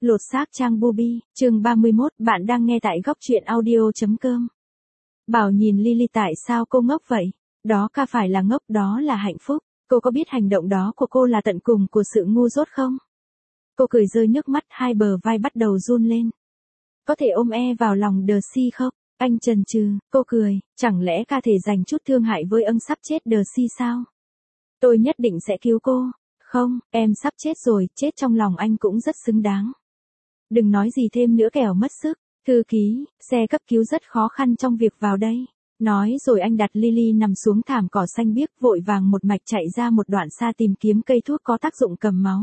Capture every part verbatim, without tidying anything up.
Lột xác Trang Bubi, chương ba mươi mốt, bạn đang nghe tại góc truyện audio.com. Bảo nhìn Lily tại sao cô ngốc vậy? Đó ca phải là ngốc, đó là hạnh phúc. Cô có biết hành động đó của cô là tận cùng của sự ngu dốt không? Cô cười rơi nước mắt, hai bờ vai bắt đầu run lên. Có thể ôm e vào lòng Darcy không? Anh chần chừ, cô cười, chẳng lẽ ca thể dành chút thương hại với ân sắp chết Darcy sao? Tôi nhất định sẽ cứu cô. Không, em sắp chết rồi, chết trong lòng anh cũng rất xứng đáng. Đừng nói gì thêm nữa kẻo mất sức. Thư ký, xe cấp cứu rất khó khăn trong việc vào đây. Nói rồi anh đặt Lily nằm xuống thảm cỏ xanh biếc, vội vàng một mạch chạy ra một đoạn xa tìm kiếm cây thuốc có tác dụng cầm máu.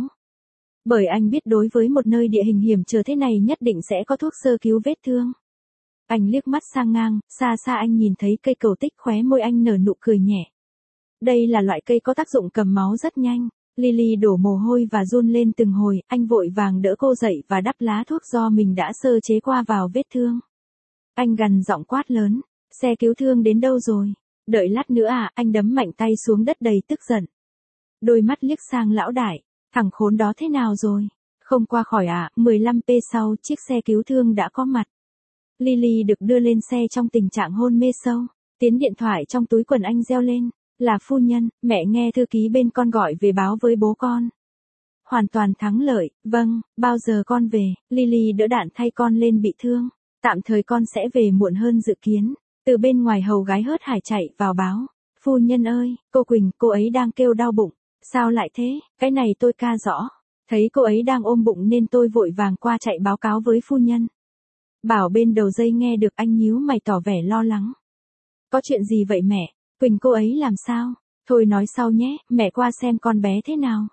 Bởi anh biết đối với một nơi địa hình hiểm trở thế này nhất định sẽ có thuốc sơ cứu vết thương. Anh liếc mắt sang ngang, xa xa anh nhìn thấy cây cầu tích, khóe môi anh nở nụ cười nhẹ. Đây là loại cây có tác dụng cầm máu rất nhanh. Lily đổ mồ hôi và run lên từng hồi, anh vội vàng đỡ cô dậy và đắp lá thuốc do mình đã sơ chế qua vào vết thương. Anh gằn giọng quát lớn, xe cứu thương đến đâu rồi? Đợi lát nữa à? Anh đấm mạnh tay xuống đất đầy tức giận. Đôi mắt liếc sang lão đại, thằng khốn đó thế nào rồi? Không qua khỏi à? mười lăm phút sau, chiếc xe cứu thương đã có mặt. Lily được đưa lên xe trong tình trạng hôn mê sâu, tiếng điện thoại trong túi quần anh reo lên. Là phu nhân, mẹ nghe thư ký bên con gọi về báo với bố con. Hoàn toàn thắng lợi, vâng, bao giờ con về? Lily đỡ đạn thay con lên bị thương. Tạm thời con sẽ về muộn hơn dự kiến. Từ bên ngoài hầu gái hớt hải chạy vào báo. Phu nhân ơi, cô Quỳnh, cô ấy đang kêu đau bụng. Sao lại thế? Cái này tôi ca rõ. Thấy cô ấy đang ôm bụng nên tôi vội vàng qua chạy báo cáo với phu nhân. Bảo bên đầu dây nghe được anh nhíu mày tỏ vẻ lo lắng. Có chuyện gì vậy mẹ? Quỳnh cô ấy làm sao? Thôi nói sau nhé, mẹ qua xem con bé thế nào.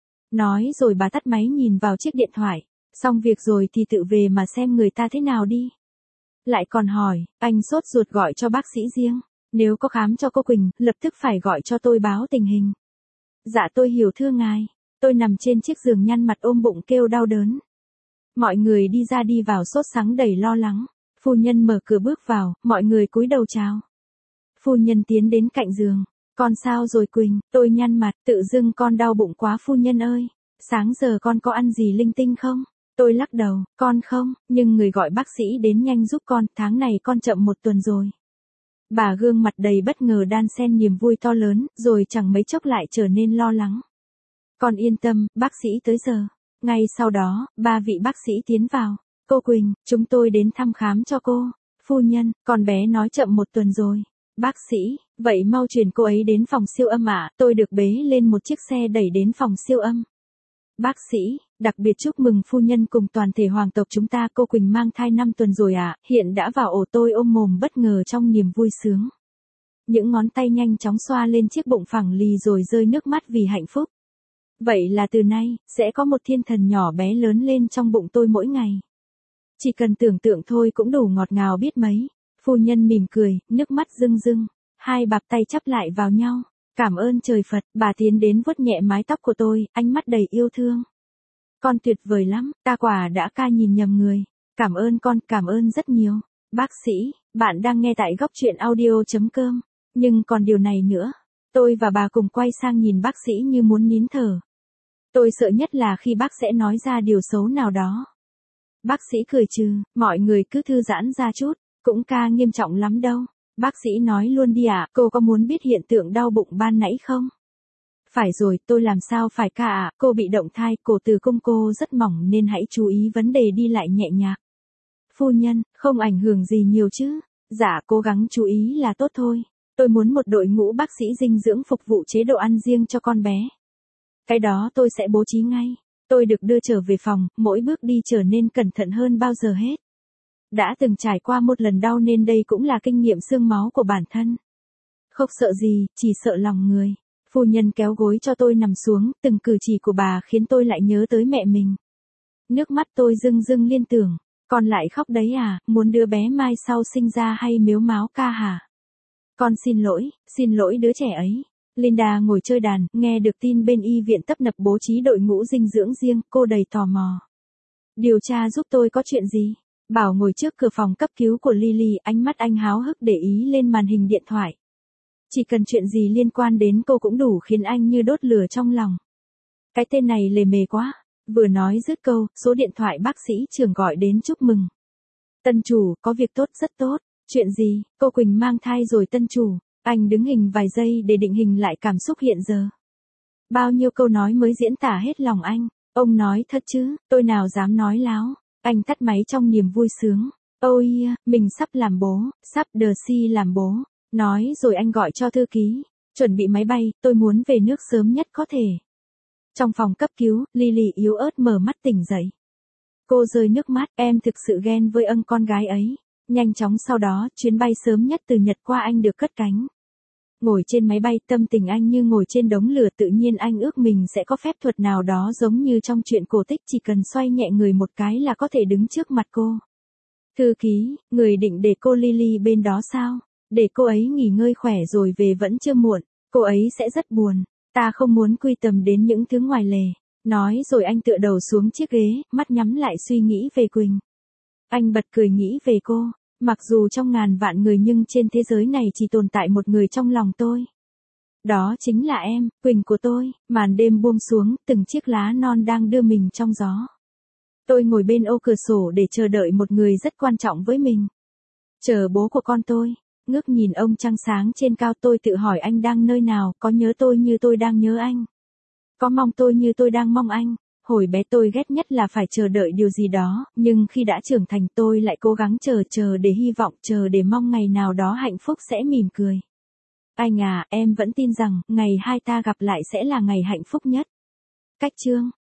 Nói rồi bà tắt máy nhìn vào chiếc điện thoại. Xong việc rồi thì tự về mà xem người ta thế nào đi. Lại còn hỏi, anh sốt ruột gọi cho bác sĩ riêng. Nếu có khám cho cô Quỳnh, lập tức phải gọi cho tôi báo tình hình. Dạ tôi hiểu thưa ngài. Tôi nằm trên chiếc giường nhăn mặt ôm bụng kêu đau đớn. Mọi người đi ra đi vào sốt sắng đầy lo lắng. Phu nhân mở cửa bước vào, mọi người cúi đầu chào. Phu nhân tiến đến cạnh giường. Con sao rồi Quỳnh? Tôi nhăn mặt, tự dưng con đau bụng quá phu nhân ơi. Sáng giờ con có ăn gì linh tinh không? Tôi lắc đầu, con không, nhưng người gọi bác sĩ đến nhanh giúp con, tháng này con chậm một tuần rồi. Bà gương mặt đầy bất ngờ đan xen niềm vui to lớn, rồi chẳng mấy chốc lại trở nên lo lắng. Con yên tâm, bác sĩ tới giờ. Ngay sau đó, ba vị bác sĩ tiến vào. Cô Quỳnh, chúng tôi đến thăm khám cho cô. Phu nhân, con bé nói chậm một tuần rồi. Bác sĩ, vậy mau chuyển cô ấy đến phòng siêu âm ạ, à, tôi được bế lên một chiếc xe đẩy đến phòng siêu âm. Bác sĩ, đặc biệt chúc mừng phu nhân cùng toàn thể hoàng tộc chúng ta, cô Quỳnh mang thai năm tuần rồi ạ, à, hiện đã vào ổ. Tôi ôm mồm bất ngờ trong niềm vui sướng. Những ngón tay nhanh chóng xoa lên chiếc bụng phẳng lì rồi rơi nước mắt vì hạnh phúc. Vậy là từ nay, sẽ có một thiên thần nhỏ bé lớn lên trong bụng tôi mỗi ngày. Chỉ cần tưởng tượng thôi cũng đủ ngọt ngào biết mấy. Phu nhân mỉm cười, nước mắt rưng rưng, hai bạp tay chắp lại vào nhau. Cảm ơn trời Phật, bà tiến đến vuốt nhẹ mái tóc của tôi, ánh mắt đầy yêu thương. Con tuyệt vời lắm, ta quả đã ca nhìn nhầm người. Cảm ơn con, cảm ơn rất nhiều. Bác sĩ, bạn đang nghe tại góc truyện audio.com. Nhưng còn điều này nữa. Tôi và bà cùng quay sang nhìn bác sĩ như muốn nín thở. Tôi sợ nhất là khi bác sẽ nói ra điều xấu nào đó. Bác sĩ cười trừ, mọi người cứ thư giãn ra chút. Cũng ca nghiêm trọng lắm đâu. Bác sĩ nói luôn đi ạ, à, cô có muốn biết hiện tượng đau bụng ban nãy không? Phải rồi, tôi làm sao phải ca ạ, à, cô bị động thai, cổ tử cung cô rất mỏng nên hãy chú ý vấn đề đi lại nhẹ nhàng. Phu nhân, không ảnh hưởng gì nhiều chứ? Dạ, cố gắng chú ý là tốt thôi. Tôi muốn một đội ngũ bác sĩ dinh dưỡng phục vụ chế độ ăn riêng cho con bé. Cái đó tôi sẽ bố trí ngay. Tôi được đưa trở về phòng, mỗi bước đi trở nên cẩn thận hơn bao giờ hết. Đã từng trải qua một lần đau nên đây cũng là kinh nghiệm xương máu của bản thân. Không sợ gì, chỉ sợ lòng người. Phu nhân kéo gối cho tôi nằm xuống, từng cử chỉ của bà khiến tôi lại nhớ tới mẹ mình. Nước mắt tôi rưng rưng liên tưởng, con lại khóc đấy à, muốn đứa bé mai sau sinh ra hay mếu máo ca hả? Con xin lỗi, xin lỗi đứa trẻ ấy. Linda ngồi chơi đàn, nghe được tin bên y viện tấp nập bố trí đội ngũ dinh dưỡng riêng, cô đầy tò mò. Điều tra giúp tôi có chuyện gì? Bảo ngồi trước cửa phòng cấp cứu của Lily, ánh mắt anh háo hức để ý lên màn hình điện thoại. Chỉ cần chuyện gì liên quan đến cô cũng đủ khiến anh như đốt lửa trong lòng. Cái tên này lề mề quá. Vừa nói dứt câu, số điện thoại bác sĩ Trường gọi đến chúc mừng. Tân chủ, có việc tốt rất tốt. Chuyện gì? Cô Quỳnh mang thai rồi tân chủ. Anh đứng hình vài giây để định hình lại cảm xúc hiện giờ. Bao nhiêu câu nói mới diễn tả hết lòng anh. Ông nói thật chứ, tôi nào dám nói láo. Anh tắt máy trong niềm vui sướng. Ôi, mình sắp làm bố, sắp đờ si làm bố. Nói rồi anh gọi cho thư ký. Chuẩn bị máy bay, tôi muốn về nước sớm nhất có thể. Trong phòng cấp cứu, Lily yếu ớt mở mắt tỉnh dậy. Cô rơi nước mắt, em thực sự ghen với ân con gái ấy. Nhanh chóng sau đó, chuyến bay sớm nhất từ Nhật qua Anh được cất cánh. Ngồi trên máy bay, tâm tình anh như ngồi trên đống lửa, tự nhiên anh ước mình sẽ có phép thuật nào đó giống như trong truyện cổ tích, chỉ cần xoay nhẹ người một cái là có thể đứng trước mặt cô. Thư ký, người định để cô Lily bên đó sao? Để cô ấy nghỉ ngơi khỏe rồi về vẫn chưa muộn, cô ấy sẽ rất buồn. Ta không muốn quy tầm đến những thứ ngoài lề. Nói rồi anh tựa đầu xuống chiếc ghế, mắt nhắm lại suy nghĩ về Quỳnh. Anh bật cười nghĩ về cô. Mặc dù trong ngàn vạn người nhưng trên thế giới này chỉ tồn tại một người trong lòng tôi. Đó chính là em, Quỳnh của tôi. Màn đêm buông xuống, từng chiếc lá non đang đưa mình trong gió. Tôi ngồi bên ô cửa sổ để chờ đợi một người rất quan trọng với mình. Chờ bố của con tôi. Ngước nhìn ông trăng sáng trên cao, tôi tự hỏi anh đang nơi nào, có nhớ tôi như tôi đang nhớ anh. Có mong tôi như tôi đang mong anh. Hồi bé tôi ghét nhất là phải chờ đợi điều gì đó, nhưng khi đã trưởng thành tôi lại cố gắng chờ chờ để hy vọng, chờ để mong ngày nào đó hạnh phúc sẽ mỉm cười. Anh à, em vẫn tin rằng, ngày hai ta gặp lại sẽ là ngày hạnh phúc nhất. Cách chương